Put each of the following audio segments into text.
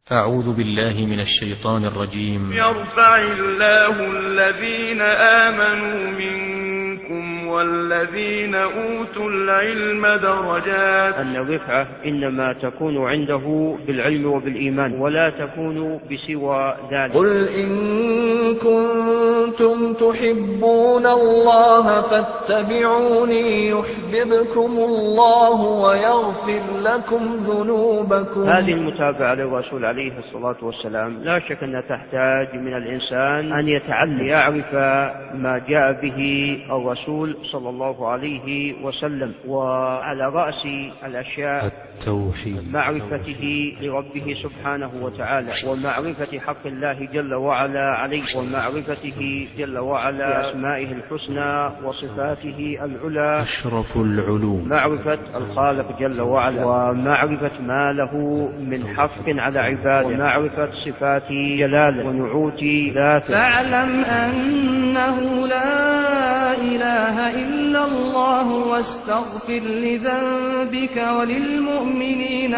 أعوذ بالله من الشيطان الرجيم. يرفع الله الذين آمنوا منكم والذين أوتوا العلم درجات. أن الرفعة إنما تكون عنده بالعلم وبالإيمان ولا تكون بسوى ذلك. قل إن كنتم تحبون الله فاتبعوني يحببكم الله ويغفر لكم ذنوبكم. هذه المتابعة للرسول عليه الصلاة والسلام لا شك أنها تحتاج من الإنسان أن يتعلم يعرف ما جاء به الرسول صلى الله عليه وسلم، وعلى رأس الأشياء التوحيد، معرفته لربه سبحانه وتعالى، ومعرفة حق الله جل وعلا عليه، ومعرفته جل وعلا بأسمائه الحسنى وصفاته العلى أشرف العلوم، معرفة الخالق جل وعلا، ومعرفة ما له من حق على عباده، ومعرفة صفات جلاله ونعوت ذاته. فاعلم أنه لا إله إلا الله واستغفر لذنبك وللمؤمنين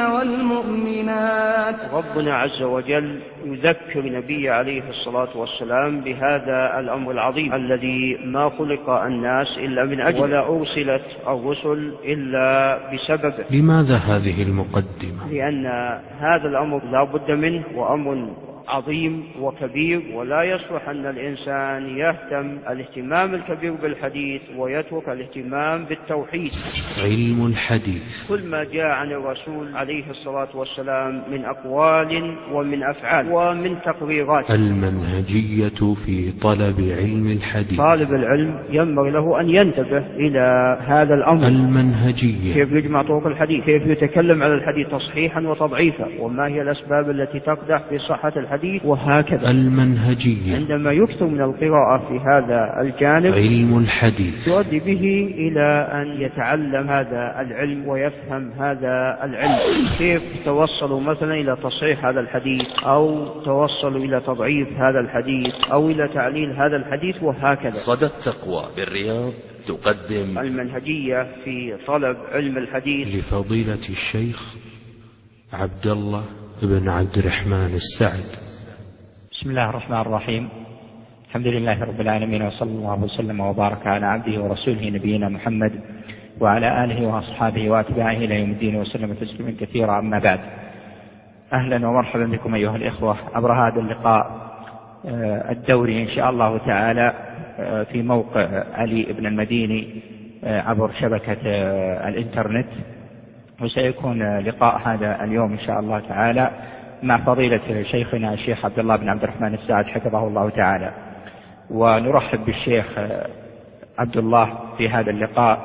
والمؤمنات. ربنا عز وجل يذكر نبي عليه الصلاة والسلام بهذا الأمر العظيم الذي ما خلق الناس إلا من أجله، ولا أرسلت الرسل إلا بسببه. لماذا هذه المقدمة؟ لأن هذا الأمر لا بد منه، وأمر عظيم وكبير، ولا يصلح أن الإنسان يهتم الاهتمام الكبير بالحديث ويترك الاهتمام بالتوحيد. علم الحديث كل ما جاء عن الرسول عليه الصلاة والسلام من أقوال ومن أفعال ومن تقريرات. المنهجية في طلب علم الحديث. طالب العلم ينبغي له أن ينتبه إلى هذا الأمر. المنهجية، كيف يجمع طرق الحديث، كيف يتكلم على الحديث تصحيحا وتضعيفا، وما هي الأسباب التي تقدح في صحة الحديث، وهكذا. المنهجية، عندما يكثر من القراءة في هذا الجانب علم الحديث يؤدي به إلى أن يتعلم هذا العلم ويفهم هذا العلم. كيف توصلوا مثلا إلى تصحيح هذا الحديث، أو توصلوا إلى تضعيف هذا الحديث، أو إلى تعليل هذا الحديث، وهكذا. صدى التقوى بالرياض تقدم المنهجية في طلب علم الحديث لفضيلة الشيخ عبد الله بن عبد الرحمن السعد. بسم الله الرحمن الرحيم. الحمد لله رب العالمين، وصلى الله وسلم وبارك على عبده ورسوله نبينا محمد وعلى آله وأصحابه وأتباعه إلى يوم الدين، وسلم تسليما كثيرا. أما بعد، أهلا ومرحبا بكم أيها الإخوة عبر هذا اللقاء الدوري إن شاء الله تعالى في موقع علي بن المديني عبر شبكة الإنترنت. وسيكون لقاء هذا اليوم إن شاء الله تعالى مع فضيلة شيخنا الشيخ عبد الله بن عبد الرحمن السعد حفظه الله تعالى. ونرحب بالشيخ عبد الله في هذا اللقاء،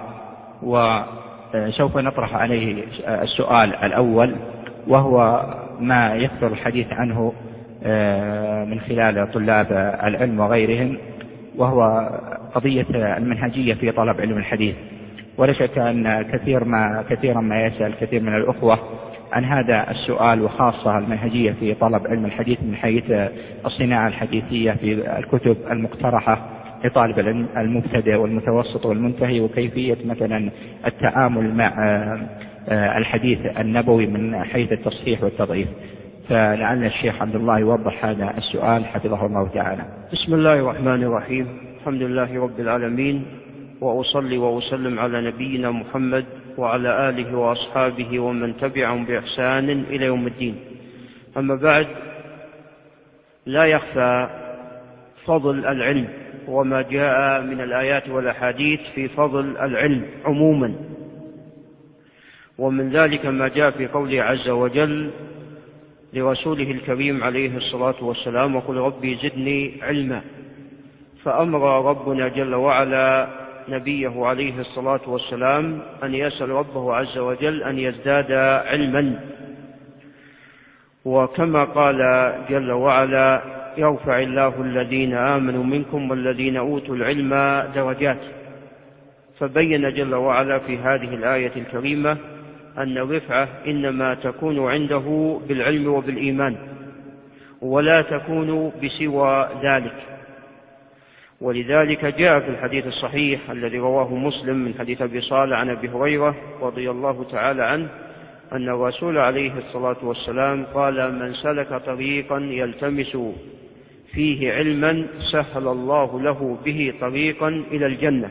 وسوف نطرح عليه السؤال الأول، وهو ما يكثر الحديث عنه من خلال طلاب العلم وغيرهم، وهو قضية المنهجية في طلب علم الحديث. ولا شك أن كثيرا ما يسأل كثير من الأخوة عن هذا السؤال، وخاصة المنهجية في طلب علم الحديث من حيث الصناعة الحديثية في الكتب المقترحة لطالب العلم المبتدئ والمتوسط والمنتهي، وكيفية مثلا التعامل مع الحديث النبوي من حيث التصحيح والتضعيف. فلعل الشيخ عبد الله يوضح هذا السؤال حفظه الله تعالى. بسم الله الرحمن الرحيم. الحمد لله رب العالمين، وأصلي وأسلم على نبينا محمد وعلى آله وأصحابه ومن تبعهم بإحسان إلى يوم الدين. أما بعد، لا يخفى فضل العلم وما جاء من الآيات والأحاديث في فضل العلم عموما، ومن ذلك ما جاء في قوله عز وجل لرسوله الكريم عليه الصلاة والسلام: وقل ربي زدني علما. فأمر ربنا جل وعلا نبيه عليه الصلاة والسلام أن يسأل ربه عز وجل أن يزداد علما، وكما قال جل وعلا: يرفع الله الذين آمنوا منكم والذين أوتوا العلم درجات. فبين جل وعلا في هذه الآية الكريمة أن الرفعة إنما تكون عنده بالعلم وبالإيمان، ولا تكون بسوى ذلك. ولذلك جاء في الحديث الصحيح الذي رواه مسلم من حديث أبي صالح عن أبي هريرة رضي الله تعالى عنه أن الرسول عليه الصلاة والسلام قال: من سلك طريقا يلتمس فيه علما سهل الله له به طريقا إلى الجنة.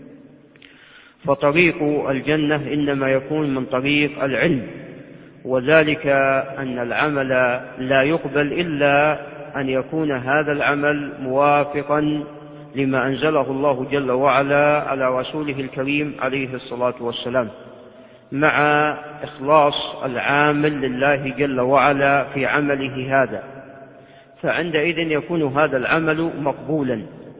فطريق الجنة إنما يكون من طريق العلم، وذلك أن العمل لا يقبل إلا أن يكون هذا العمل موافقا لما أنزله الله جل وعلا على رسوله الكريم عليه الصلاة والسلام، مع إخلاص العامل لله جل وعلا في عمله هذا، فعندئذ يكون هذا العمل مقبولا.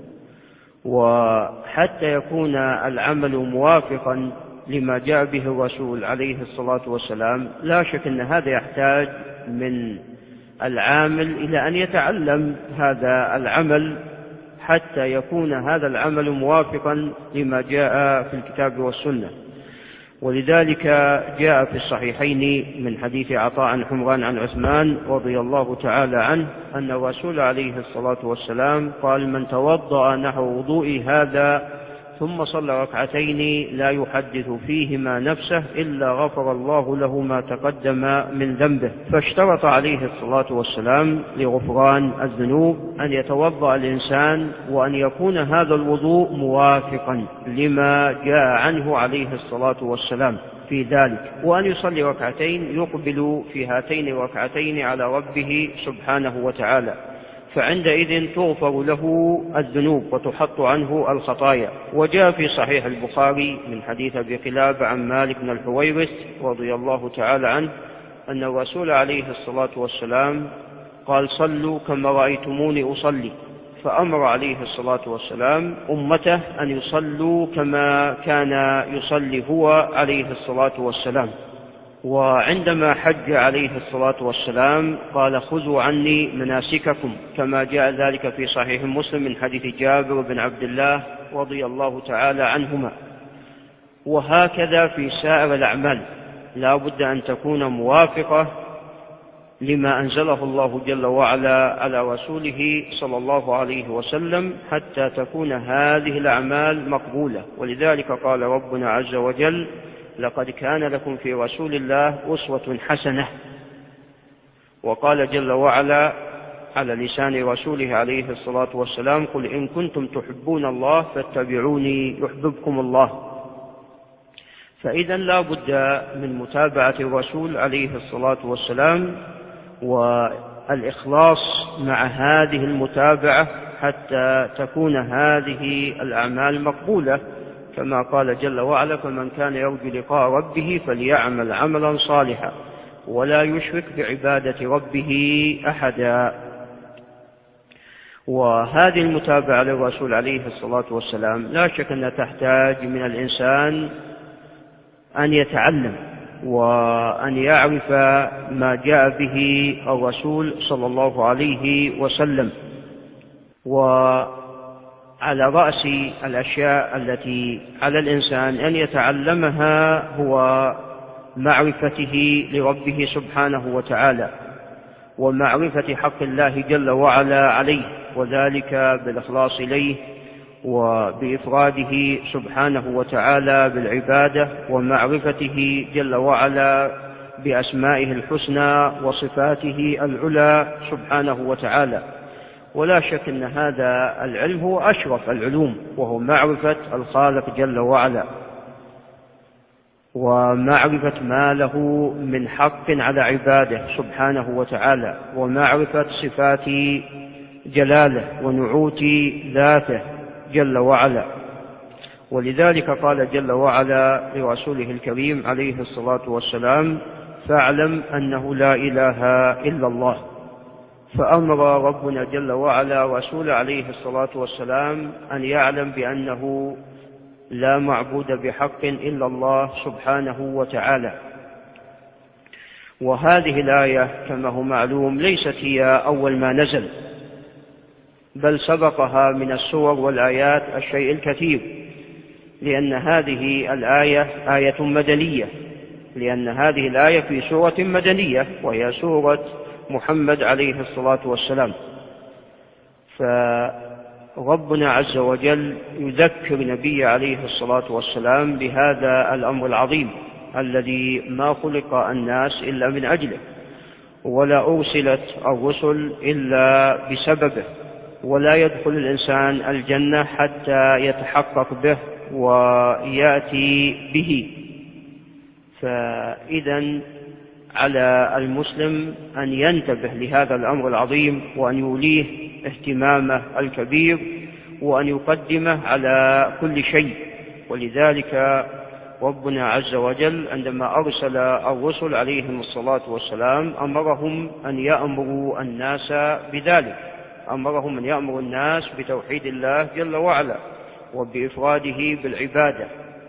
وحتى يكون العمل موافقا لما جاء به الرسول عليه الصلاة والسلام، لا شك أن هذا يحتاج من العامل إلى أن يتعلم هذا العمل حتى يكون هذا العمل موافقا لما جاء في الكتاب والسنة. ولذلك جاء في الصحيحين من حديث عطاء عن حمران عن عثمان رضي الله تعالى عنه أن الرسول عليه الصلاة والسلام قال: من توضأ نحو وضوء هذا ثم صلى ركعتين لا يحدث فيهما نفسه إلا غفر الله له ما تقدم من ذنبه. فاشترط عليه الصلاة والسلام لغفران الذنوب أن يتوضأ الإنسان وأن يكون هذا الوضوء موافقا لما جاء عنه عليه الصلاة والسلام في ذلك، وأن يصلي ركعتين يقبل في هاتين الركعتين على ربه سبحانه وتعالى، فعندئذ تغفر له الذنوب وتحط عنه الخطايا. وجاء في صحيح البخاري من حديث أبي قلابة عن مالك بن الحويرث رضي الله تعالى عنه أن الرسول عليه الصلاة والسلام قال: صلوا كما رأيتموني أصلي، فأمر عليه الصلاة والسلام أمته أن يصلوا كما كان يصلي هو عليه الصلاة والسلام. وعندما حج عليه الصلاة والسلام قال: خذوا عني مناسككم، كما جاء ذلك في صحيح مسلم من حديث جابر بن عبد الله رضي الله تعالى عنهما. وهكذا في سائر الأعمال لا بد أن تكون موافقة لما أنزله الله جل وعلا على رسوله صلى الله عليه وسلم حتى تكون هذه الأعمال مقبولة. ولذلك قال ربنا عز وجل: لقد كان لكم في رسول الله أسوة حسنة. وقال جل وعلا على لسان رسوله عليه الصلاة والسلام: قل إن كنتم تحبون الله فاتبعوني يحببكم الله. فإذا لا بد من متابعة الرسول عليه الصلاة والسلام والإخلاص مع هذه المتابعة حتى تكون هذه الأعمال مقبولة، كما قال جل وعلا: فمن كان يرجو لقاء ربه فليعمل عملا صالحا ولا يشرك بعبادة ربه أحدا. وهذه المتابعة للرسول عليه الصلاة والسلام لا شك أنها تحتاج من الإنسان أن يتعلم وأن يعرف ما جاء به الرسول صلى الله عليه وسلم. وعلى رأس الأشياء التي على الإنسان أن يتعلمها هو معرفته لربه سبحانه وتعالى ومعرفة حق الله جل وعلا عليه، وذلك بالإخلاص إليه وبإفراده سبحانه وتعالى بالعبادة ومعرفته جل وعلا بأسمائه الحسنى وصفاته العلى سبحانه وتعالى. ولا شك أن هذا العلم هو أشرف العلوم، وهو معرفة الخالق جل وعلا ومعرفة ما له من حق على عباده سبحانه وتعالى ومعرفة صفات جلاله ونعوت ذاته جل وعلا. ولذلك قال جل وعلا لرسوله الكريم عليه الصلاة والسلام: فاعلم أنه لا إله إلا الله. فأمر ربنا جل وعلا رسوله عليه الصلاة والسلام أن يعلم بأنه لا معبود بحق إلا الله سبحانه وتعالى. وهذه الآية كما هو معلوم ليست هي أول ما نزل، بل سبقها من السور والآيات الشيء الكثير، لأن هذه الآية آية مدنية، لأن هذه الآية في سورة مدنية وهي سورة محمد عليه الصلاة والسلام. فربنا عز وجل يذكر نبي عليه الصلاة والسلام بهذا الأمر العظيم، الذي ما خلق الناس إلا من أجله، ولا أرسلت الرسل إلا بسببه، ولا يدخل الإنسان الجنة حتى يتحقق به ويأتي به. فإذا على المسلم أن ينتبه لهذا الأمر العظيم، وأن يوليه اهتمامه الكبير، وأن يقدمه على كل شيء. ولذلك ربنا عز وجل عندما أرسل الرسل عليهم الصلاة والسلام أمرهم أن يأمروا الناس بذلك، أمرهم أن يأمروا الناس بتوحيد الله جل وعلا وبإفراده بالعبادة،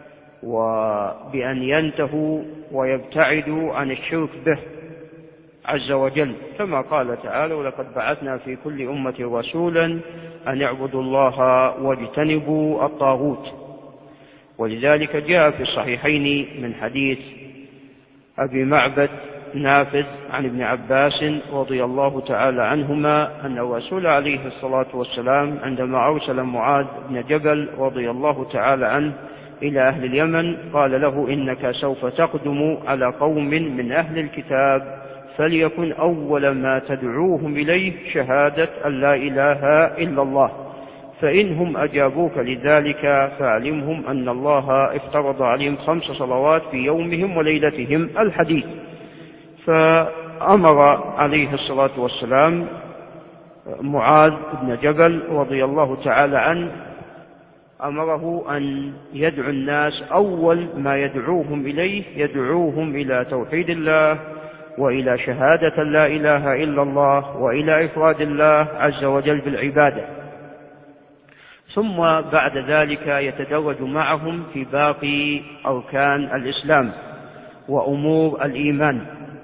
وبأن ينتهوا ويبتعدوا عن الشرك به عز وجل، كما قال تعالى: ولقد بعثنا في كل أمة رسولا أن اعبدوا الله واجتنبوا الطاغوت. ولذلك جاء في الصحيحين من حديث أبي معبد نافذ عن ابن عباس رضي الله تعالى عنهما أن الرسول عليه الصلاة والسلام عندما أرسل معاذ بن جبل رضي الله تعالى عنه إلى أهل اليمن قال له: إنك سوف تقدم على قوم من أهل الكتاب، فليكن أول ما تدعوهم إليه شهادة أن لا إله إلا الله، فإنهم أجابوك لذلك فاعلمهم أن الله افترض عليهم 5 صلوات في يومهم وليلتهم الحديث. فأمر عليه الصلاة والسلام معاذ بن جبل رضي الله تعالى عنه، أمره أن يدعو الناس أول ما يدعوهم إليه، يدعوهم إلى توحيد الله وإلى شهادة لا إله إلا الله وإلى إفراد الله عز وجل بالعبادة، ثم بعد ذلك يتدرج معهم في باقي أركان الإسلام وأمور الإيمان.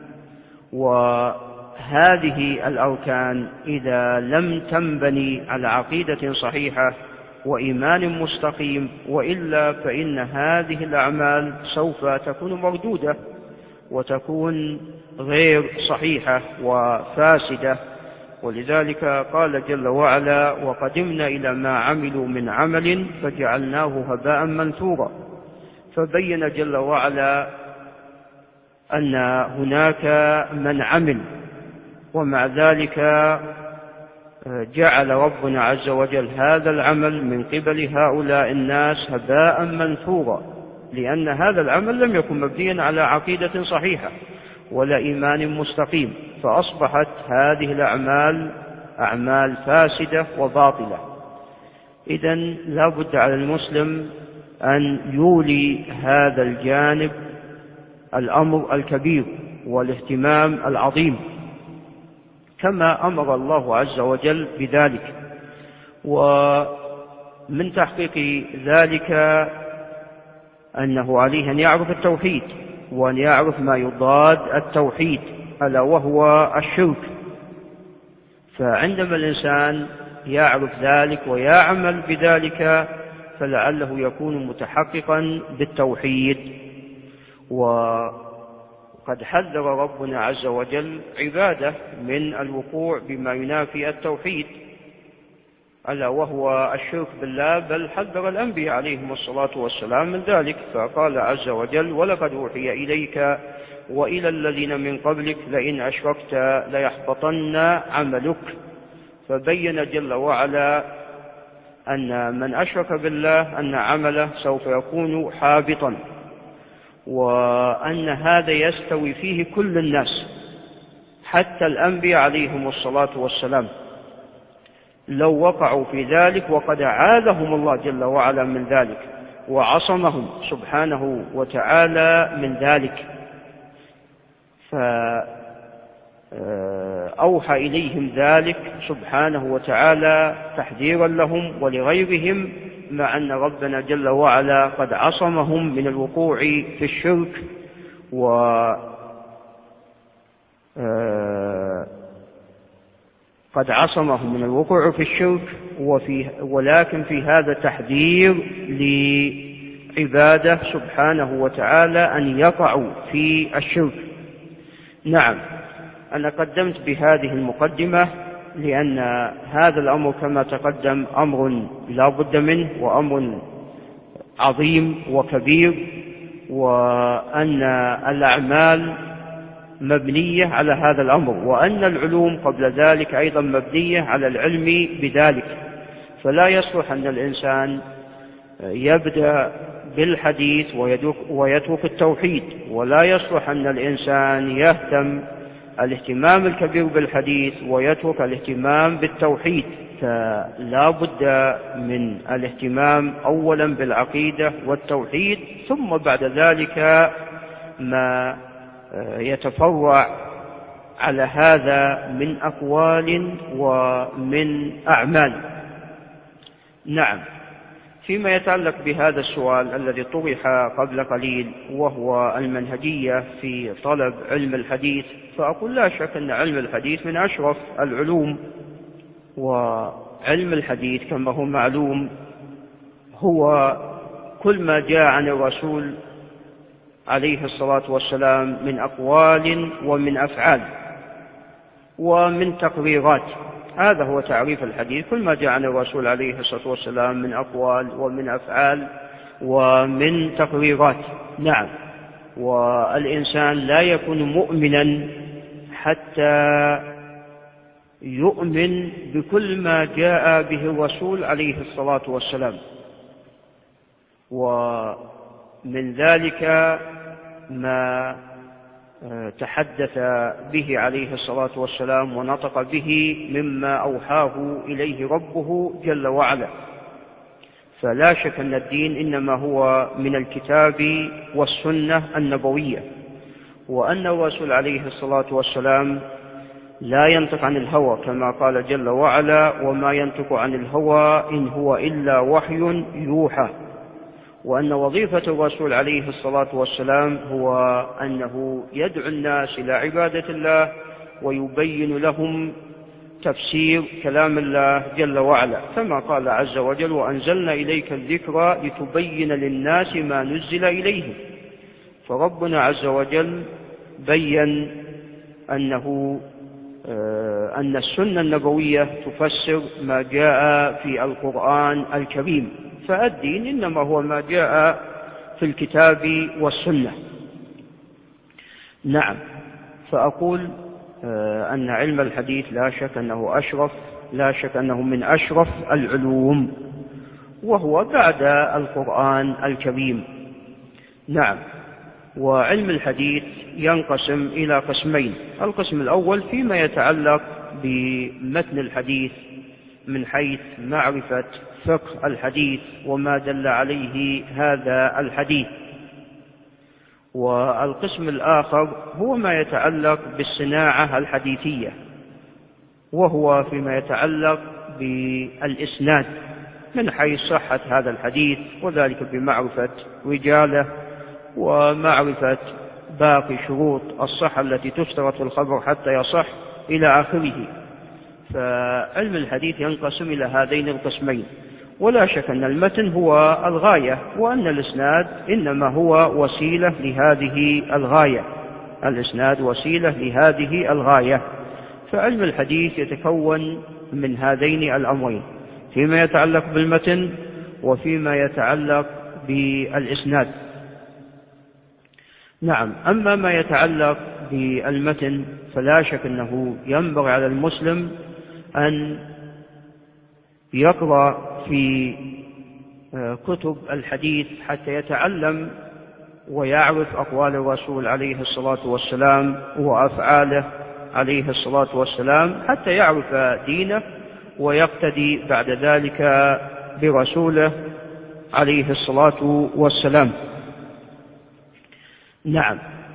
وهذه الأركان إذا لم تنبني على عقيدة صحيحة وإيمان مستقيم وإلا فإن هذه الأعمال سوف تكون مردودة وتكون غير صحيحة وفاسدة. ولذلك قال جل وعلا: وقدمنا إلى ما عملوا من عمل فجعلناه هباء منثورا. فبين جل وعلا أن هناك من عمل، ومع ذلك جعل ربنا عز وجل هذا العمل من قبل هؤلاء الناس هباء منثورا، لأن هذا العمل لم يكن مبنيا على عقيدة صحيحة ولا إيمان مستقيم، فأصبحت هذه الأعمال أعمال فاسدة وباطلة. إذن لا بد على المسلم أن يولي هذا الجانب الأمر الكبير والاهتمام العظيم كما أمر الله عز وجل بذلك. ومن تحقيق ذلك أنه عليه أن يعرف التوحيد، وأن يعرف ما يضاد التوحيد ألا وهو الشرك. فعندما الإنسان يعرف ذلك ويعمل بذلك فلعله يكون متحققا بالتوحيد. وقد حذر ربنا عز وجل عباده من الوقوع بما ينافي التوحيد ألا وهو الشرك بالله، بل حذر الأنبياء عليهم الصلاة والسلام من ذلك، فقال عز وجل: ولقد أوحي إليك وإلى الذين من قبلك لئن أشركت ليحبطن عملك. فبين جل وعلا أن من أشرك بالله أن عمله سوف يكون حابطا، وأن هذا يستوي فيه كل الناس حتى الأنبياء عليهم الصلاة والسلام لو وقعوا في ذلك، وقد أعاذهم الله جل وعلا من ذلك وعصمهم سبحانه وتعالى من ذلك. فأوحى إليهم ذلك سبحانه وتعالى تحذيرا لهم ولغيرهم، مع أن ربنا جل وعلا قد عصمهم من الوقوع في الشرك قد عصمهم من الوقوع في الشرك، ولكن في هذا تحذير لعباده سبحانه وتعالى أن يقعوا في الشرك. نعم، أنا قدمت بهذه المقدمة لأن هذا الأمر كما تقدم أمر لا بد منه، وأمر عظيم وكبير، وأن الأعمال مبنية على هذا الأمر، وأن العلوم قبل ذلك أيضا مبنية على العلم بذلك. فلا يصلح أن الإنسان يبدأ بالحديث ويترك التوحيد، ولا يصلح أن الإنسان يهتم الاهتمام الكبير بالحديث ويترك الاهتمام بالتوحيد. فلا بد من الاهتمام أولا بالعقيدة والتوحيد، ثم بعد ذلك ما يتفرع على هذا من أقوال ومن أعمال. نعم. فيما يتعلق بهذا السؤال الذي طرح قبل قليل وهو المنهجية في طلب علم الحديث، فأقول لا شك أن علم الحديث من أشرف العلوم، وعلم الحديث كما هو معلوم هو كل ما جاء عن الرسول عليه الصلاة والسلام من أقوال ومن أفعال ومن تقريرات. هذا هو تعريف الحديث، كل ما جاء عن الرسول عليه الصلاة والسلام من أقوال ومن أفعال ومن تقريرات. نعم. والإنسان لا يكون مؤمنا حتى يؤمن بكل ما جاء به الرسول عليه الصلاة والسلام، ومن ذلك ما تحدث به عليه الصلاة والسلام ونطق به مما أوحاه إليه ربه جل وعلا. فلا شك أن الدين إنما هو من الكتاب والسنة النبوية، وأن الرسول عليه الصلاة والسلام لا ينطق عن الهوى كما قال جل وعلا: وما ينطق عن الهوى إن هو إلا وحي يوحى. وأن وظيفة الرسول عليه الصلاة والسلام هو أنه يدعو الناس إلى عبادة الله ويبين لهم تفسير كلام الله جل وعلا، كما قال عز وجل: وأنزلنا إليك الذكر لتبين للناس ما نزل إليهم. فربنا عز وجل بين أن السنة النبوية تفسر ما جاء في القرآن الكريم، فالدين إنما هو ما جاء في الكتاب والسنة. نعم. فأقول أن علم الحديث لا شك أنه من أشرف العلوم، وهو بعد القرآن الكريم. نعم. وعلم الحديث ينقسم إلى قسمين: القسم الأول فيما يتعلق بمتن الحديث من حيث معرفة فقه الحديث وما دل عليه هذا الحديث، والقسم الآخر هو ما يتعلق بالصناعة الحديثية، وهو فيما يتعلق بالإسناد من حيث صحة هذا الحديث، وذلك بمعرفة رجاله ومعرفة باقي شروط الصحة التي تشترط في الخبر حتى يصح إلى آخره. فعلم الحديث ينقسم إلى هذين القسمين، ولا شك أن المتن هو الغاية، وأن الإسناد إنما هو وسيلة لهذه الغاية. الإسناد وسيلة لهذه الغاية. فعلم الحديث يتكون من هذين الأمرين، فيما يتعلق بالمتن وفيما يتعلق بالإسناد. نعم. أما ما يتعلق بالمتن فلا شك أنه ينبغي على المسلم أن يقرأ في كتب الحديث حتى يتعلم ويعرف أقوال الرسول عليه الصلاة والسلام وأفعاله عليه الصلاة والسلام، حتى يعرف دينه ويقتدي بعد ذلك برسوله عليه الصلاة والسلام. نعم.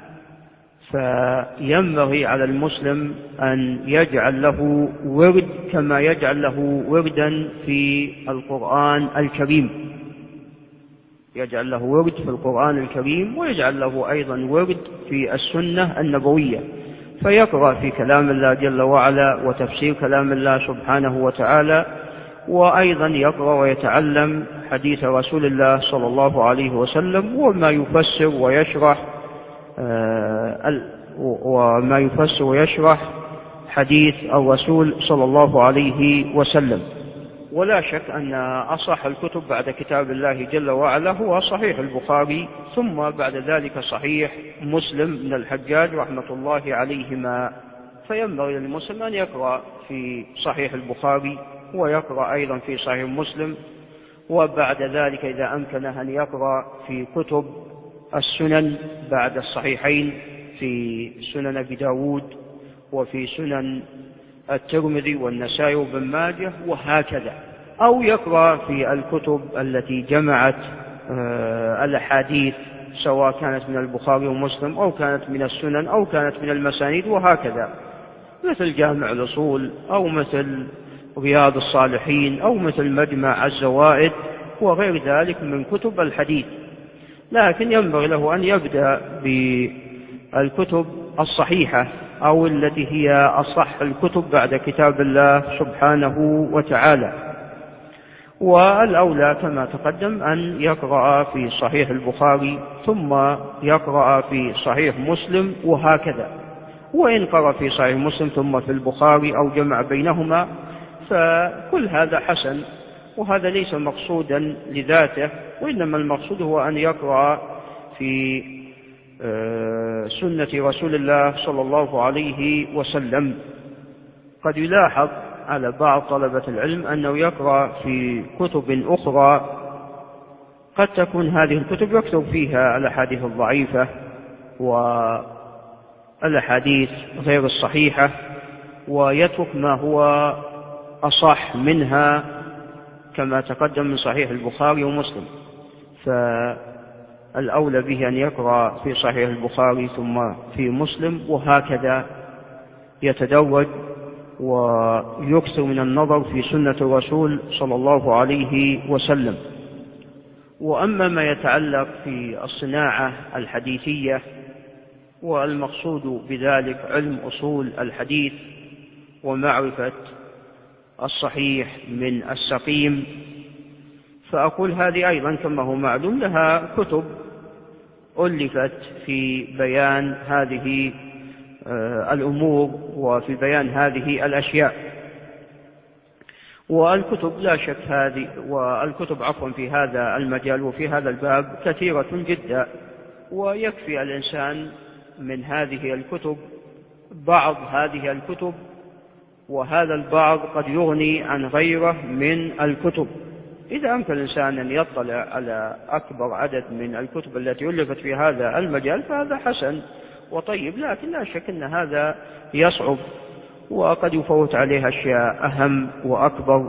فينبغي على المسلم أن يجعل له ورد كما يجعل له وردا في القرآن الكريم، يجعل له ورد في القرآن الكريم، ويجعل له أيضا ورد في السنة النبوية، فيقرأ في كلام الله جل وعلا وتفسير كلام الله سبحانه وتعالى، وأيضا يقرأ ويتعلم حديث رسول الله صلى الله عليه وسلم وما يفسر ويشرح حديث الرسول صلى الله عليه وسلم. ولا شك أن أصح الكتب بعد كتاب الله جل وعلا هو صحيح البخاري، ثم بعد ذلك صحيح مسلم بن الحجاج رحمة الله عليهما. فينبغي للمسلم أن يقرأ في صحيح البخاري ويقرأ أيضا في صحيح مسلم، وبعد ذلك إذا أمكنه أن يقرأ في كتب السنن بعد الصحيحين، في سنن أبي داود وفي سنن الترمذي والنسائي وابن ماجه وهكذا، أو يقرأ في الكتب التي جمعت الأحاديث سواء كانت من البخاري ومسلم أو كانت من السنن أو كانت من المسانيد وهكذا، مثل جامع الأصول أو مثل رياض الصالحين أو مثل مجمع الزوائد وغير ذلك من كتب الحديث. لكن ينبغي له أن يبدأ بالكتب الصحيحة أو التي هي أصح الكتب بعد كتاب الله سبحانه وتعالى. والأولى كما تقدم أن يقرأ في صحيح البخاري ثم يقرأ في صحيح مسلم وهكذا، وإن قرأ في صحيح مسلم ثم في البخاري أو جمع بينهما فكل هذا حسن، وهذا ليس مقصودا لذاته، وإنما المقصود هو أن يقرأ في سنة رسول الله صلى الله عليه وسلم. قد يلاحظ على بعض طلبة العلم أنه يقرأ في كتب أخرى قد تكون هذه الكتب يكتب فيها الأحاديث الضعيفة والأحاديث غير الصحيحة، ويترك ما هو أصح منها كما تقدم من صحيح البخاري ومسلم. فالأولى به أن يقرأ في صحيح البخاري ثم في مسلم، وهكذا يتدرج ويكثر من النظر في سنة الرسول صلى الله عليه وسلم. وأما ما يتعلق في الصناعة الحديثية، والمقصود بذلك علم أصول الحديث ومعرفة الصحيح من السقيم، فأقول هذه أيضا كما هو معلوم لها كتب ألفت في بيان هذه الأمور وفي بيان هذه الأشياء. والكتب لا شك هذه في هذا المجال وفي هذا الباب كثيرة جدا، ويكفي الإنسان من هذه الكتب بعض هذه الكتب، وهذا البعض قد يغني عن غيره من الكتب. إذا أمكن الإنسان أن يطلع على أكبر عدد من الكتب التي ألفت في هذا المجال فهذا حسن وطيب، لكن لا شك أن هذا يصعب وقد يفوت عليه أشياء أهم وأكبر.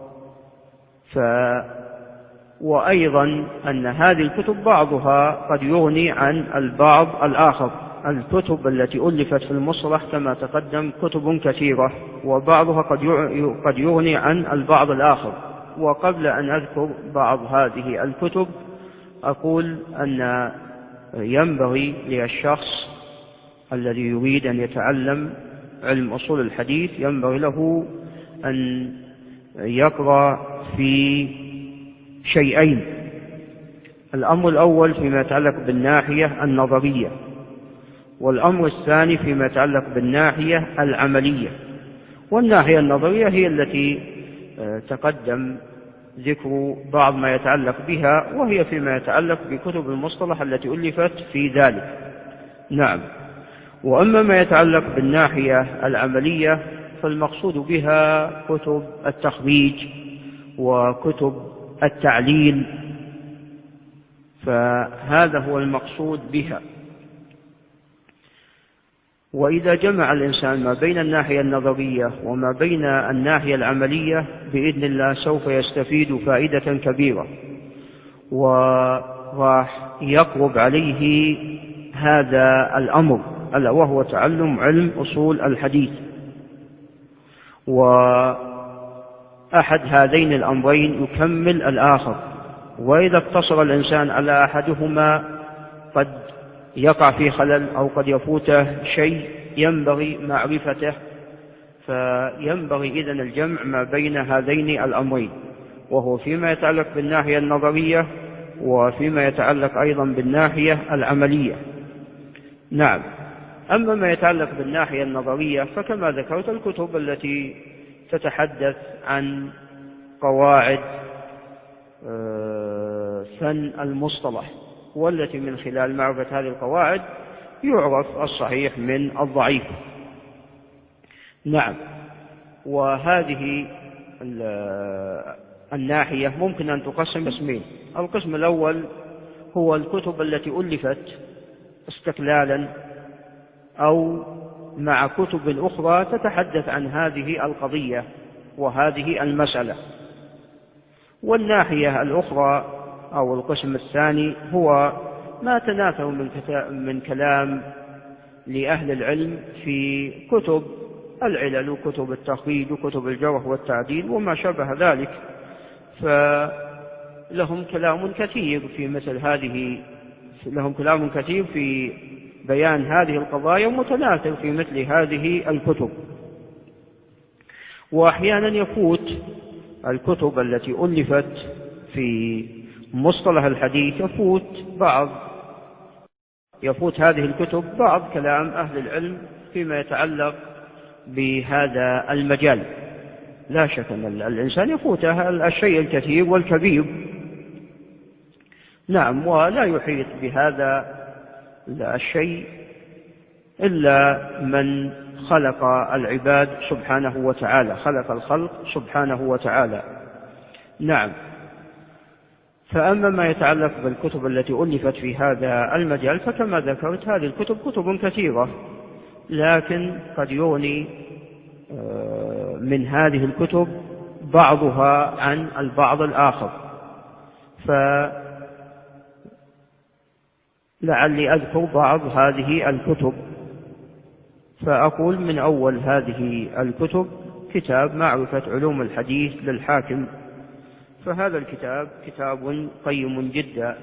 وأيضا أن هذه الكتب بعضها قد يغني عن البعض الآخر. الكتب التي ألفت في المصطلح كما تقدم كتب كثيرة، وبعضها قد يغني عن البعض الآخر. وقبل أن أذكر بعض هذه الكتب أقول أن ينبغي للشخص الذي يريد أن يتعلم علم أصول الحديث ينبغي له أن يقرأ في شيئين. الأمر الأول فيما يتعلق بالناحية النظرية، والأمر الثاني فيما يتعلق بالناحية العملية. والناحية النظرية هي التي تقدم ذكر بعض ما يتعلق بها، وهي فيما يتعلق بكتب المصطلح التي ألفت في ذلك. نعم. وأما ما يتعلق بالناحية العملية فالمقصود بها كتب التخريج وكتب التعليل، فهذا هو المقصود بها. وإذا جمع الإنسان ما بين الناحية النظرية وما بين الناحية العملية بإذن الله سوف يستفيد فائدة كبيرة، وراح يقرب عليه هذا الأمر ألا وهو تعلم علم أصول الحديث. وأحد هذين الأمرين يكمل الآخر، وإذا اقتصر الإنسان على أحدهما قد يقع في خلل أو قد يفوته شيء ينبغي معرفته. فينبغي إذن الجمع ما بين هذين الأمرين، وهو فيما يتعلق بالناحية النظرية وفيما يتعلق أيضا بالناحية العملية. نعم. أما ما يتعلق بالناحية النظرية فكما ذكرت الكتب التي تتحدث عن قواعد فن المصطلح، والتي من خلال معرفة هذه القواعد يعرف الصحيح من الضعيف. نعم. وهذه الناحية ممكن أن تقسم قسمين. القسم الأول هو الكتب التي ألفت استقلالا أو مع كتب أخرى تتحدث عن هذه القضية وهذه المسألة. والناحية الأخرى أو القسم الثاني هو ما تناثر من كلام لأهل العلم في كتب العلل وكتب التخريج وكتب الجرح والتعديل وما شابه ذلك، فلهم كلام كثير في مثل هذه، لهم كلام كثير في بيان هذه القضايا ومتناثر في مثل هذه الكتب. وأحيانا يفوت الكتب التي ألفت في مصطلح الحديث يفوت هذه الكتب بعض كلام أهل العلم فيما يتعلق بهذا المجال. لا شك أن الإنسان يفوته الشيء الكثير والكبير. نعم. ولا يحيط بهذا الشيء إلا من خلق العباد سبحانه وتعالى، خلق الخلق سبحانه وتعالى. نعم. فأما ما يتعلق بالكتب التي ألفت في هذا المجال فكما ذكرت هذه الكتب كتب كثيرة، لكن قد يغني من هذه الكتب بعضها عن البعض الآخر. فلعلي أذكر بعض هذه الكتب. فأقول من أول هذه الكتب كتاب معرفة علوم الحديث للحاكم، فهذا الكتاب كتاب قيم جدا،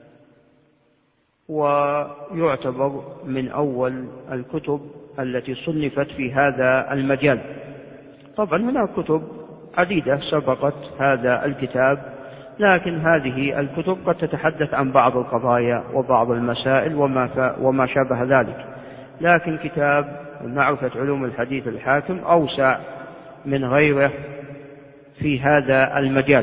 ويعتبر من أول الكتب التي صنفت في هذا المجال. طبعا هناك كتب عديدة سبقت هذا الكتاب، لكن هذه الكتب قد تتحدث عن بعض القضايا وبعض المسائل وما شابه ذلك، لكن كتاب معرفة علوم الحديث الحاكم أوسع من غيره في هذا المجال.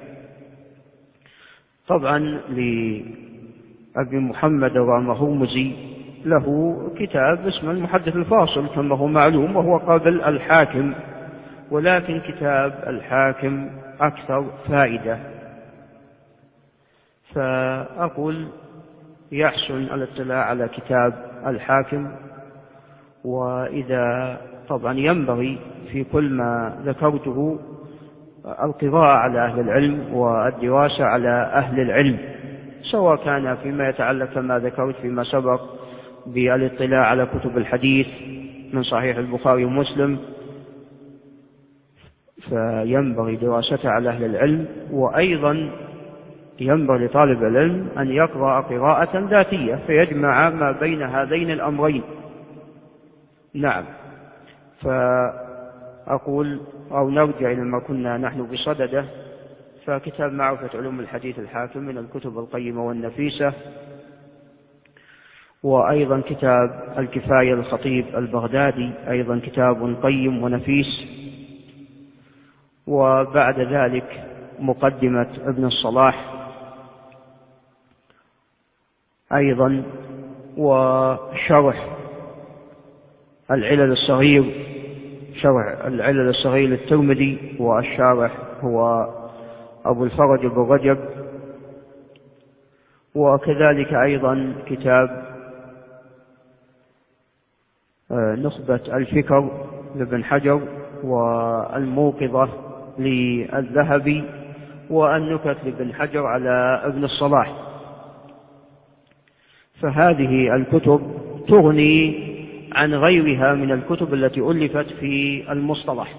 طبعا لأبي محمد الرامهرمزي له كتاب اسمه المحدث الفاصل كما هو معلوم، وهو قبل الحاكم، ولكن كتاب الحاكم أكثر فائدة. فأقول يحسن الاطلاع على كتاب الحاكم، وإذا طبعا ينبغي في كل ما ذكرته القراءة على أهل العلم والدراسة على أهل العلم، سواء كان فيما يتعلق كما ذكرت فيما سبق بالاطلاع على كتب الحديث من صحيح البخاري ومسلم، فينبغي دراستها على أهل العلم، وأيضا ينبغي لطالب العلم أن يقرأ قراءة ذاتية فيجمع ما بين هذين الأمرين. نعم. فأقول أو نرجع إلى ما كنا نحن بصدده، فكتاب معرفة علوم الحديث الحاكم من الكتب القيمة والنفيسة، وأيضا كتاب الكفاية للخطيب البغدادي أيضا كتاب قيم ونفيس، وبعد ذلك مقدمة ابن الصلاح أيضا، وشرح العلل الصغير، شرح العلل الصغير للترمذي، والشارح هو أبو الفرج بن رجب، وكذلك أيضا كتاب نخبة الفكر لابن حجر، والموقظة للذهبي، والنكت لابن حجر على ابن الصلاح. فهذه الكتب تغني عن غيرها من الكتب التي ألفت في المصطلح.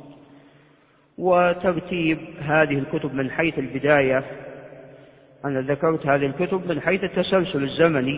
وترتيب هذه الكتب من حيث البداية، أنا ذكرت هذه الكتب من حيث التسلسل الزمني،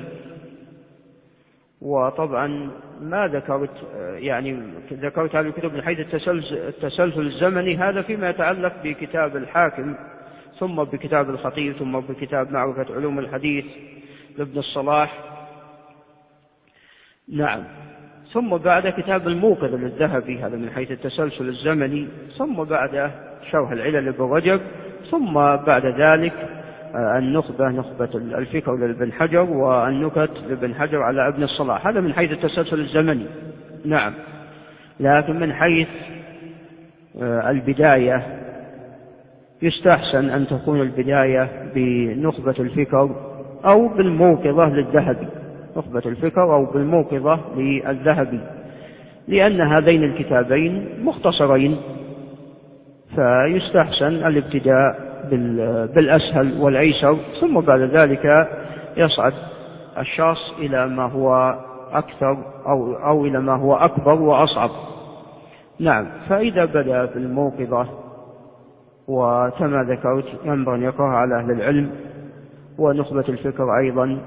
وطبعا ما ذكرت هذه الكتب من حيث التسلسل الزمني، هذا فيما يتعلق بكتاب الحاكم، ثم بكتاب الخطيب، ثم بكتاب معرفة علوم الحديث لابن الصلاح. نعم. ثم بعد كتاب الموقظ للذهبي، هذا من حيث التسلسل الزمني، ثم بعد شرح العلل لابن رجب، ثم بعد ذلك النخبة، نخبة الفكر لابن حجر، والنكت لابن حجر على ابن الصلاح. هذا من حيث التسلسل الزمني. نعم. لكن من حيث البداية يستحسن أن تكون البداية بنخبة الفكر أو بالموقظة للذهبي، نخبة الفكر أو بالموقظة للذهبي، لأن هذين الكتابين مختصرين، فيستحسن الابتداء بالأسهل والأيسر، ثم بعد ذلك يصعد الشخص إلى ما هو أكثر أو إلى ما هو أكبر وأصعب. نعم. فإذا بدأ بالموقظة، وكما ذكرت ينبغي أن يقرأها على أهل العلم، ونخبة الفكر أيضا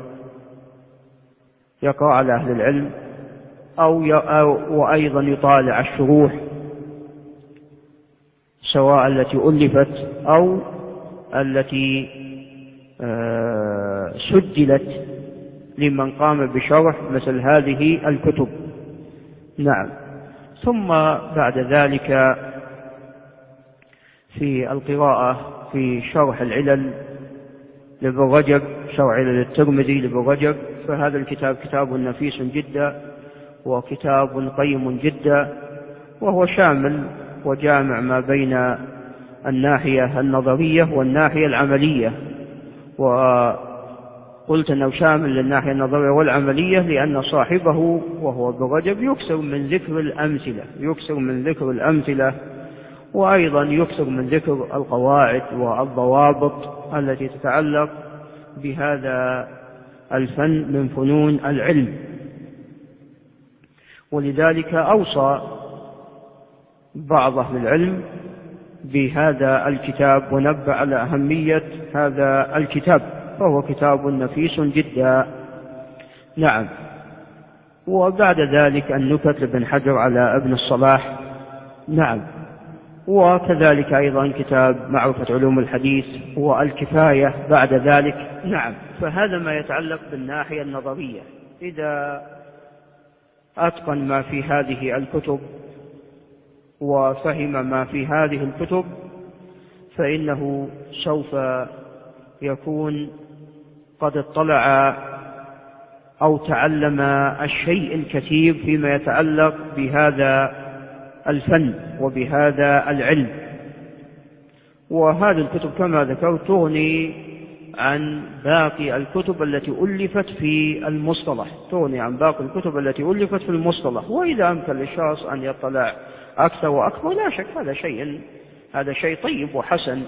يقرأ على أهل العلم، وأيضا يطالع الشروح سواء التي ألفت أو التي سجلت لمن قام بشرح مثل هذه الكتب. نعم. ثم بعد ذلك في القراءة في شرح العلل لابن رجب، شرح علل الترمذي لابن رجب، فهذا الكتاب كتاب نفيس جدا وكتاب قيم جدا، وهو شامل وجامع ما بين الناحية النظرية والناحية العملية. وقلت أنه شامل للناحية النظرية والعملية لأن صاحبه وهو ابن رجب يكثر من ذكر الأمثلة، وأيضا يكثر من ذكر القواعد والضوابط التي تتعلق بهذا الفن من فنون العلم. ولذلك أوصى بعض أهل العلم بهذا الكتاب ونبه على أهمية هذا الكتاب، فهو كتاب نفيس جدا. نعم. وبعد ذلك النكت لابن حجر على ابن الصلاح. نعم. وكذلك أيضا كتاب معرفة علوم الحديث والكفاية بعد ذلك. نعم. فهذا ما يتعلق بالناحية النظرية. إذا أتقن ما في هذه الكتب وفهم ما في هذه الكتب فإنه سوف يكون قد اطلع أو تعلم الشيء الكثير فيما يتعلق بهذا الفن وبهذا العلم. وهذه الكتب كما ذكرت تغني عن باقي الكتب التي ألفت في المصطلح، وإذا أمكن للشخص أن يطلع أكثر وأكثر لا شك هذا شيء طيب وحسن.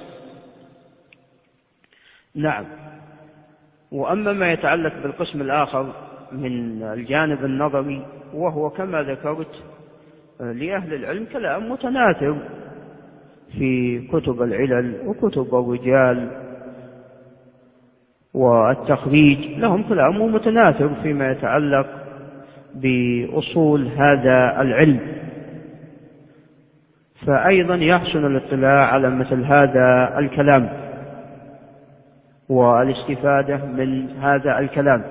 نعم. وأما ما يتعلق بالقسم الآخر من الجانب النظري، وهو كما ذكرت لأهل العلم كلام متناثر في كتب العلل وكتب الرجال والتخريج، لهم كلام متناثر فيما يتعلق بأصول هذا العلم، فأيضا يحسن الاطلاع على مثل هذا الكلام والاستفادة من هذا الكلام.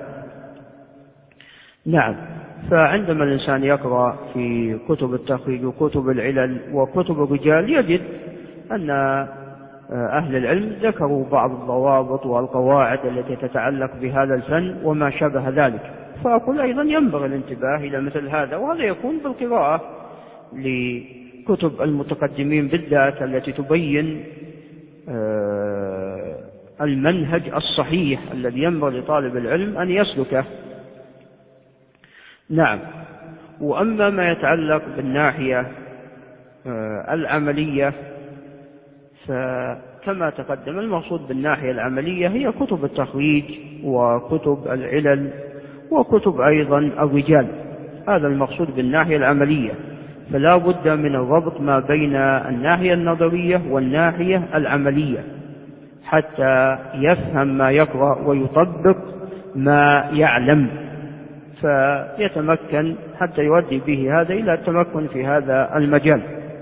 نعم. فعندما الإنسان يقرأ في كتب التخريج وكتب العلل وكتب الرجال يجد أن أهل العلم ذكروا بعض الضوابط والقواعد التي تتعلق بهذا الفن وما شابه ذلك، فأقول أيضا ينبغي الانتباه إلى مثل هذا، وهذا يكون بالقراءة لكتب المتقدمين بالذات التي تبين المنهج الصحيح الذي ينبغي لطالب العلم أن يسلكه. نعم. وأما ما يتعلق بالناحية العملية فكما تقدم المقصود بالناحية العملية هي كتب التخريج وكتب العلل وكتب أيضا الرجال، هذا المقصود بالناحية العملية. فلا بد من الربط ما بين الناحية النظرية والناحية العملية حتى يفهم ما يقرأ ويطبق ما يعلم، فيتمكن حتى يؤدي به هذا إلى التمكن في هذا المجال.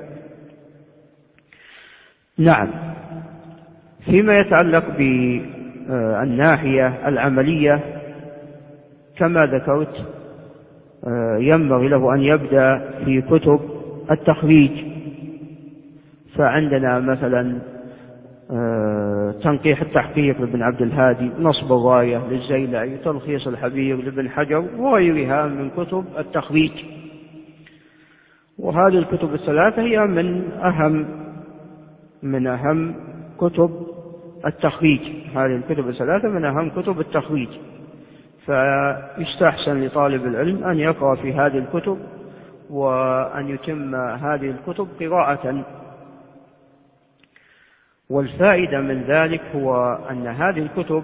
نعم. فيما يتعلق بالناحية العملية كما ذكرت ينبغي له أن يبدأ في كتب التخريج. فعندنا مثلا تنقيح التحقيق لابن عبد الهادي، نصب الراية للزيلعي، تلخيص الحبير لابن حجر وغيرها من كتب التخريج. وهذه الكتب الثلاثة هي من أهم كتب التخريج. هذه الكتب الثلاثة من أهم كتب التخريج، فيستحسن لطالب العلم أن يقرأ في هذه الكتب وأن يتم هذه الكتب قراءة. والفائدة من ذلك هو أن هذه الكتب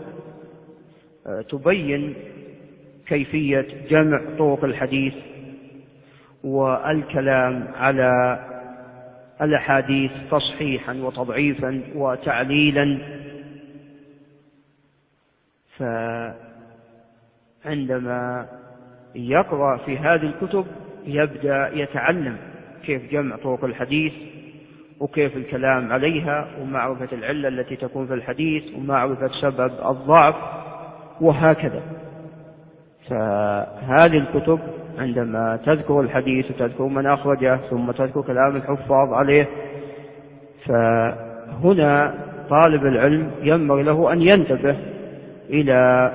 تبين كيفية جمع طرق الحديث والكلام على الأحاديث تصحيحا وتضعيفا وتعليلا. فعندما يقرأ في هذه الكتب يبدأ يتعلم كيف جمع طرق الحديث وكيف الكلام عليها ومعرفة العلة التي تكون في الحديث ومعرفة سبب الضعف وهكذا. فهذه الكتب عندما تذكر الحديث وتذكر من أخرجه ثم تذكر كلام الحفاظ عليه، فهنا طالب العلم ينبغي له أن ينتبه إلى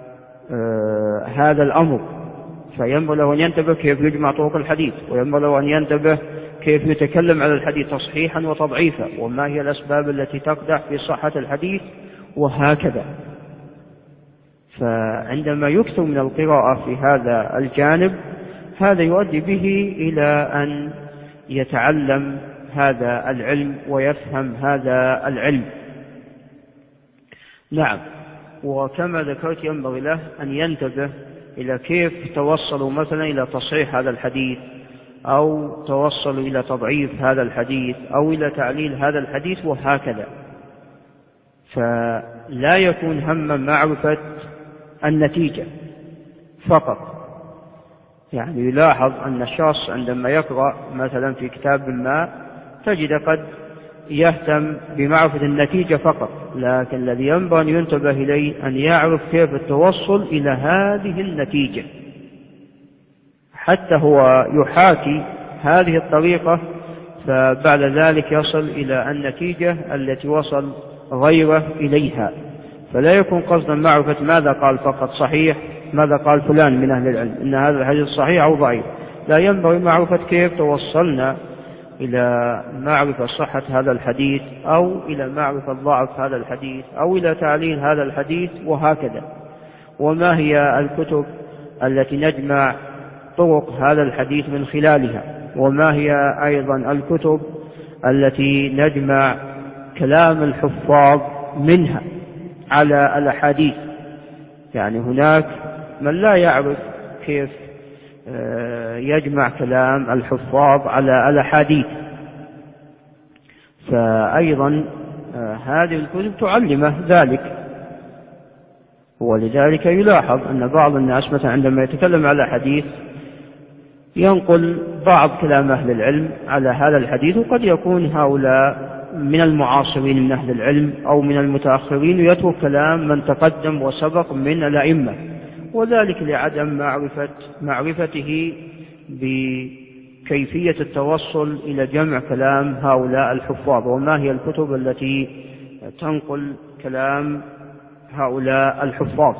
هذا الأمر. فينبغي له أن ينتبه كيف يجمع طرق الحديث، وينبغي له أن ينتبه كيف يتكلم على الحديث تصحيحا وتضعيفا، وما هي الأسباب التي تقدح في صحة الحديث وهكذا. فعندما يكثر من القراءة في هذا الجانب هذا يؤدي به إلى أن يتعلم هذا العلم ويفهم هذا العلم. نعم. وكما ذكرت ينبغي له أن ينتبه إلى كيف توصلوا مثلا إلى تصحيح هذا الحديث، أو توصلوا إلى تضعيف هذا الحديث، أو إلى تعليل هذا الحديث وهكذا. فلا يكون هما معرفة النتيجة فقط. يعني يلاحظ أن الشخص عندما يقرأ مثلا في كتاب ما تجد قد يهتم بمعرفة النتيجة فقط، لكن الذي ينبغي أن ينتبه إليه أن يعرف كيف التوصل إلى هذه النتيجة، حتى هو يحاكي هذه الطريقة فبعد ذلك يصل إلى النتيجة التي وصل غيره إليها. فلا يكون قصدا معرفة ماذا قال فقط صحيح، ماذا قال فلان من أهل العلم إن هذا الحديث صحيح أو ضعيف، لا، ينبغي معرفة كيف توصلنا إلى معرفة صحة هذا الحديث، أو إلى معرفة ضعف هذا الحديث، أو إلى تعليل هذا الحديث وهكذا. وما هي الكتب التي نجمع طرق هذا الحديث من خلالها، وما هي أيضا الكتب التي نجمع كلام الحفاظ منها على الأحاديث. يعني هناك من لا يعرف كيف يجمع كلام الحفاظ على الأحاديث، فأيضا هذه الكتب تعلمه ذلك. ولذلك يلاحظ أن بعض الناس مثلا عندما يتكلم على حديث ينقل بعض كلام أهل العلم على هذا الحديث، وقد يكون هؤلاء من المعاصرين من أهل العلم أو من المتأخرين، ويترك كلام من تقدم وسبق من الأئمة، وذلك لعدم معرفته بكيفية التوصل إلى جمع كلام هؤلاء الحفاظ، وما هي الكتب التي تنقل كلام هؤلاء الحفاظ.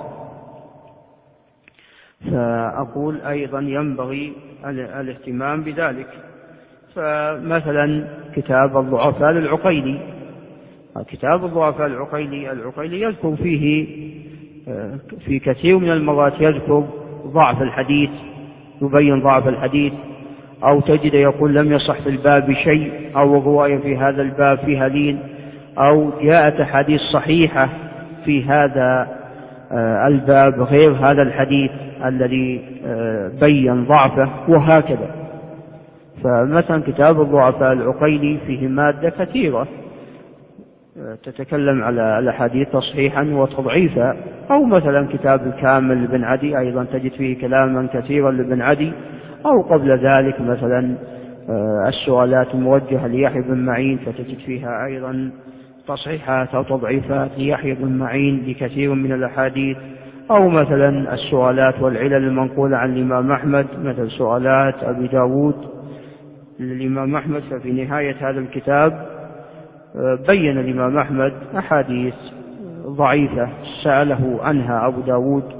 فأقول أيضا ينبغي الاهتمام بذلك. فمثلا كتاب الضعفاء للعقيلي، كتاب الضعفاء العقيلي يذكر فيه في كثير من المرات يذكر ضعف الحديث، يبين ضعف الحديث، أو تجد يقول لم يصح في الباب شيء، أو الرواية في هذا الباب فيها لين، أو جاءت أحاديث صحيحة في هذا الباب غير هذا الحديث الذي بين ضعفه وهكذا. فمثلا كتاب الضعفاء العقيلي فيه مادة كثيرة تتكلم على الأحاديث تصحيحا وتضعيفا، أو مثلا كتاب الكامل لابن عدي أيضا تجد فيه كلاما كثيرا لابن عدي، أو قبل ذلك مثلا السؤالات الموجهة ليحيى بن معين فتجد فيها أيضا تصحيحات أو تضعيفات ليحيى بن معين لكثير من الأحاديث، أو مثلا السؤالات والعلل المنقولة عن الإمام أحمد، مثل سؤالات أبي داود للإمام أحمد. ففي نهاية هذا الكتاب بين الإمام أحمد أحاديث ضعيفة سأله عنها أبو داود،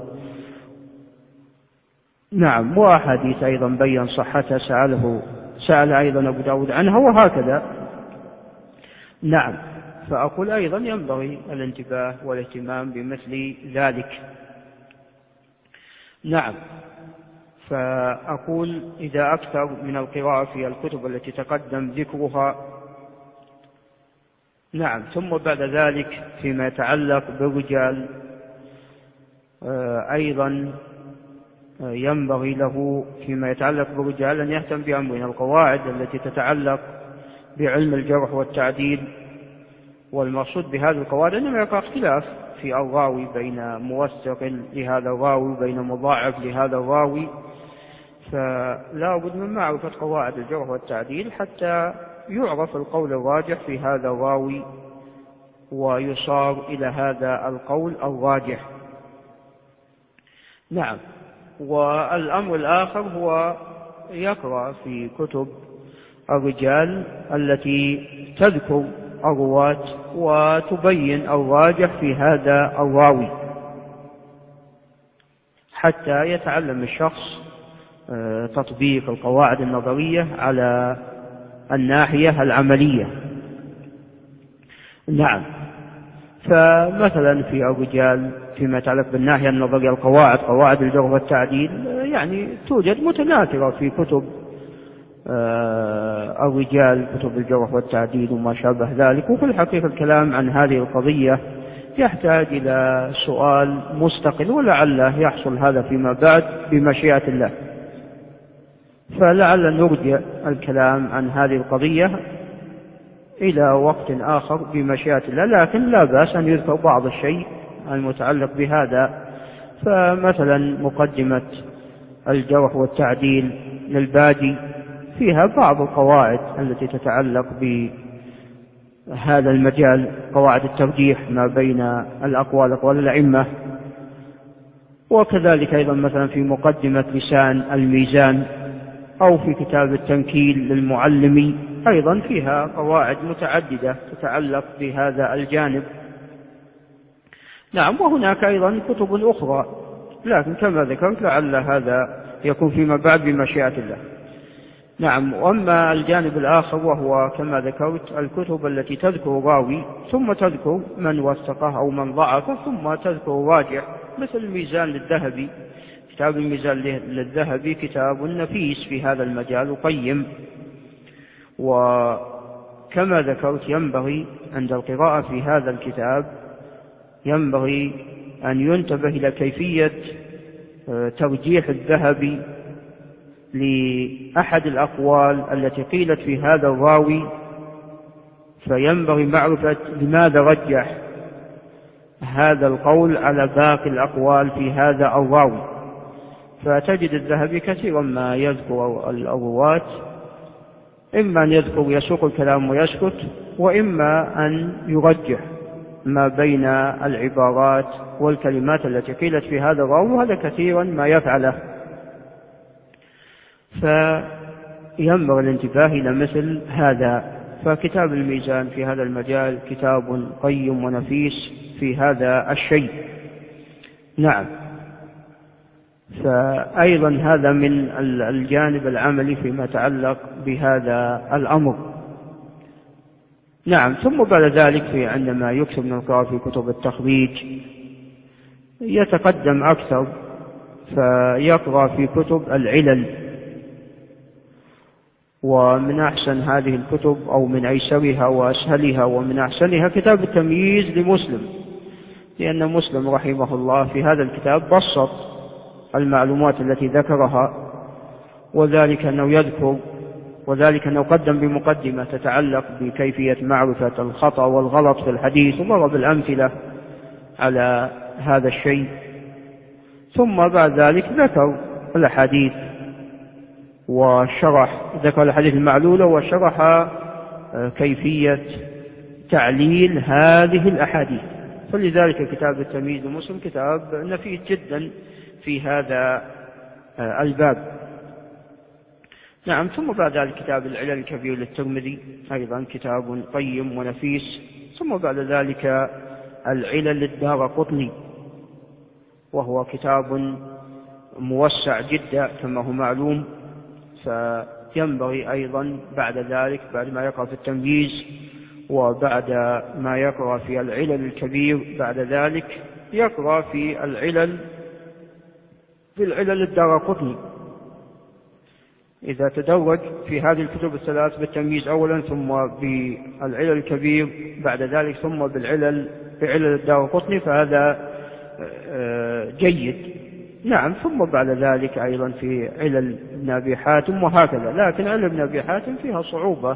نعم، وأحاديث أيضا بين صحتها سأل أيضا أبو داود عنها، وهكذا. نعم، فأقول أيضا ينبغي الانتباه والاهتمام بمثل ذلك. نعم، فأقول إذا أكثر من القراءة في الكتب التي تقدم ذكرها. نعم، ثم بعد ذلك فيما يتعلق بالرجال أيضا ينبغي له فيما يتعلق بالرجال أن يهتم بأمرنا القواعد التي تتعلق بعلم الجرح والتعديل. والمقصود بهذه القواعد أنه يقع اختلاف في الراوي بين موثق لهذا الراوي وبين مضاعف لهذا الراوي، فلا بد من معرفة قواعد الجرح والتعديل حتى يعرف القول الراجح في هذا الراوي ويصار إلى هذا القول الراجح. نعم، والأمر الآخر هو يقرأ في كتب الرجال التي تذكر الرواة وتبين الراجح في هذا الراوي حتى يتعلم الشخص تطبيق القواعد النظرية على الناحية العملية. نعم، فمثلا في الرجال فيما يتعلق بالناحية النظرية قواعد الجرح والتعديل يعني توجد متناثرة في كتب الرجال، كتب الجرح والتعديل وما شابه ذلك. وفي الحقيقة الكلام عن هذه القضية يحتاج إلى سؤال مستقل، ولعله يحصل هذا فيما بعد بمشيئة الله، فلعل نرجع الكلام عن هذه القضية إلى وقت آخر بمشيئة الله، لكن لا بأس أن يذكر بعض الشيء المتعلق بهذا. فمثلا مقدمة الجرح والتعديل للباجي فيها بعض القواعد التي تتعلق بهذا المجال، قواعد الترجيح ما بين أقوال الأئمة. وكذلك أيضا مثلا في مقدمة لسان الميزان أو في كتاب التنكيل للمعلمي أيضا فيها قواعد متعددة تتعلق بهذا الجانب. نعم، وهناك أيضا كتب أخرى، لكن كما ذكرت لعل هذا يكون فيما بعد بمشيئة الله. نعم، وأما الجانب الآخر وهو كما ذكرت الكتب التي تذكر راوي ثم تذكر من وثقه أو من ضعفه ثم تذكر راجح، مثل الميزان للذهبي. كتاب الميزان للذهبي كتاب نفيس في هذا المجال وقيم. وكما ذكرت ينبغي عند القراءة في هذا الكتاب ينبغي أن ينتبه إلى كيفية ترجيح الذهبي لأحد الأقوال التي قيلت في هذا الراوي، فينبغي معرفة لماذا رجح هذا القول على باقي الأقوال في هذا الراوي. فتجد الذهبي كثيرا ما يذكر الرواة، إما أن يذكر يسوق الكلام ويسكت، وإما أن يرجح ما بين العبارات والكلمات التي قيلت في هذا الراوي، وهذا كثيرا ما يفعله. فينبغي الانتباه إلى مثل هذا. فكتاب الميزان في هذا المجال كتاب قيم ونفيس في هذا الشيء. نعم، فأيضا هذا من الجانب العملي فيما يتعلق بهذا الأمر. نعم، ثم بعد ذلك عندما يكتب من القراءة في كتب التخريج يتقدم أكثر، فيقرأ في كتب العلل. ومن أحسن هذه الكتب أو من أيسرها وأسهلها ومن أحسنها كتاب التمييز لمسلم، لأن مسلم رحمه الله في هذا الكتاب بسط المعلومات التي ذكرها، وذلك أنه قدم بمقدمة تتعلق بكيفية معرفة الخطأ والغلط في الحديث، وضرب الأمثلة على هذا الشيء. ثم بعد ذلك ذكر الأحاديث ذكر الحديث المعلولة وشرح كيفية تعليل هذه الأحاديث. فلذلك كتاب التمييز المسلم كتاب نفيس جدا في هذا الباب. نعم. ثم بعد ذلك كتاب العلل الكبير للترمذي أيضا كتاب قيم ونفيس. ثم بعد ذلك العلل للدارقطني وهو كتاب موسع جدا كما هو معلوم، فينبغي أيضا بعد ذلك بعد ما يقرأ في التمييز وبعد ما يقرأ في العلل الكبير بعد ذلك يقرأ في العلل الدارقطني. إذا تدرج في هذه الكتب الثلاث بالتمييز أولا ثم بالعلل الكبير بعد ذلك ثم بعلل الدارقطني فهذا جيد. نعم. ثم بعد ذلك أيضا في علل ابن أبي حاتم وهكذا، لكن علل ابن أبي حاتم فيها صعوبة،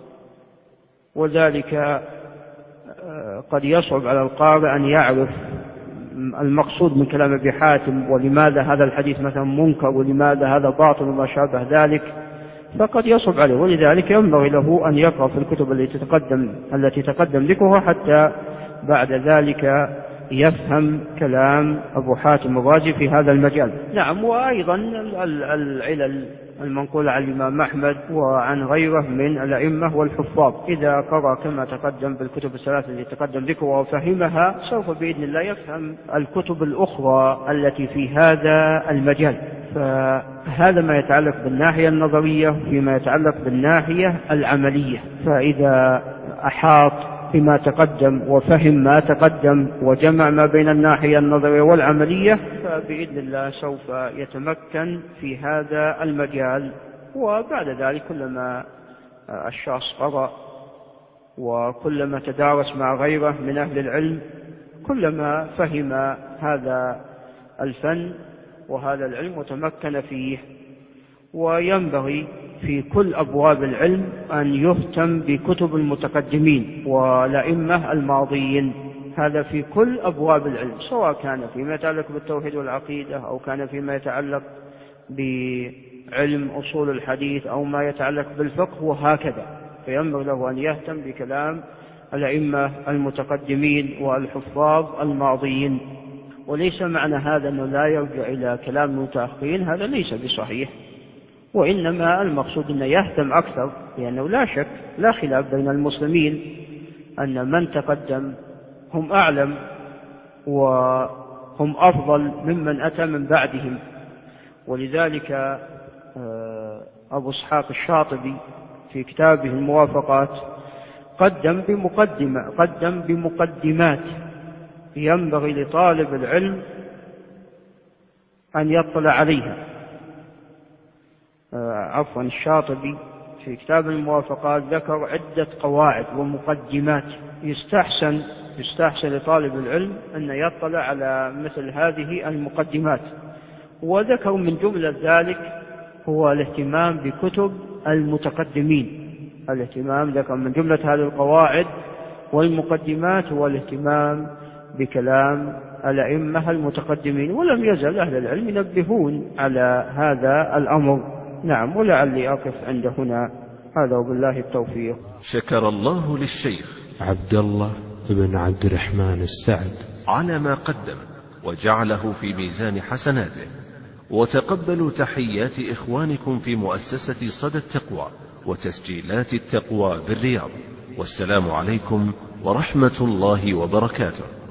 وذلك قد يصعب على القارئ أن يعرف المقصود من كلام ابي حاتم ولماذا هذا الحديث مثلا منكر ولماذا هذا باطل وما شابه ذلك، فقد يصعب عليه، ولذلك ينبغي له أن يقرأ في الكتب التي تقدم ذكرها حتى بعد ذلك يفهم كلام أبو حاتم الرازي في هذا المجال. نعم. وأيضا العلل المنقولة عن الإمام أحمد وعن غيره من الأئمة والحفاظ إذا قرأ كما تقدم بالكتب الثلاثة التي تقدم ذكرها وفهمها سوف بإذن الله يفهم الكتب الأخرى التي في هذا المجال. فهذا ما يتعلق بالناحية النظرية. فيما يتعلق بالناحية العملية فإذا أحاط بما تقدم وفهم ما تقدم وجمع ما بين الناحية النظرية والعملية فبإذن الله سوف يتمكن في هذا المجال. وبعد ذلك كلما الشخص قرأ وكلما تدارس مع غيره من أهل العلم كلما فهم هذا الفن وهذا العلم وتمكن فيه. وينبغي في كل أبواب العلم أن يهتم بكتب المتقدمين والأئمة الماضيين، هذا في كل أبواب العلم سواء كان فيما يتعلق بالتوحيد والعقيدة أو كان فيما يتعلق بعلم أصول الحديث أو ما يتعلق بالفقه وهكذا. فينبغي له أن يهتم بكلام الأئمة المتقدمين والحفاظ الماضيين. وليس معنى هذا أنه لا يرجع إلى كلام المتأخرين، هذا ليس بصحيح، وإنما المقصود أنه يهتم أكثر، لأنه لا شك لا خلاف بين المسلمين أن من تقدم هم أعلم وهم أفضل ممن أتى من بعدهم. ولذلك أبو إسحاق الشاطبي في كتابه الموافقات قدم بمقدمات ينبغي لطالب العلم أن يطلع عليها. الشاطبي في كتاب الموافقات ذكر عدة قواعد ومقدمات يستحسن لطالب العلم أن يطلع على مثل هذه المقدمات. وذكر من جملة ذلك هو الاهتمام بكتب المتقدمين. ذكر من جملة هذه القواعد والمقدمات هو الاهتمام بكلام الأئمة المتقدمين، ولم يزل أهل العلم ينبهون على هذا الأمر. نعم. ولعلي أقف عند هنا، هذا وبالله التوفيق. شكر الله للشيخ عبد الله بن عبد الرحمن السعد على ما قدم وجعله في ميزان حسناته، وتقبلوا تحيات إخوانكم في مؤسسة صدى التقوى وتسجيلات التقوى بالرياض، والسلام عليكم ورحمة الله وبركاته.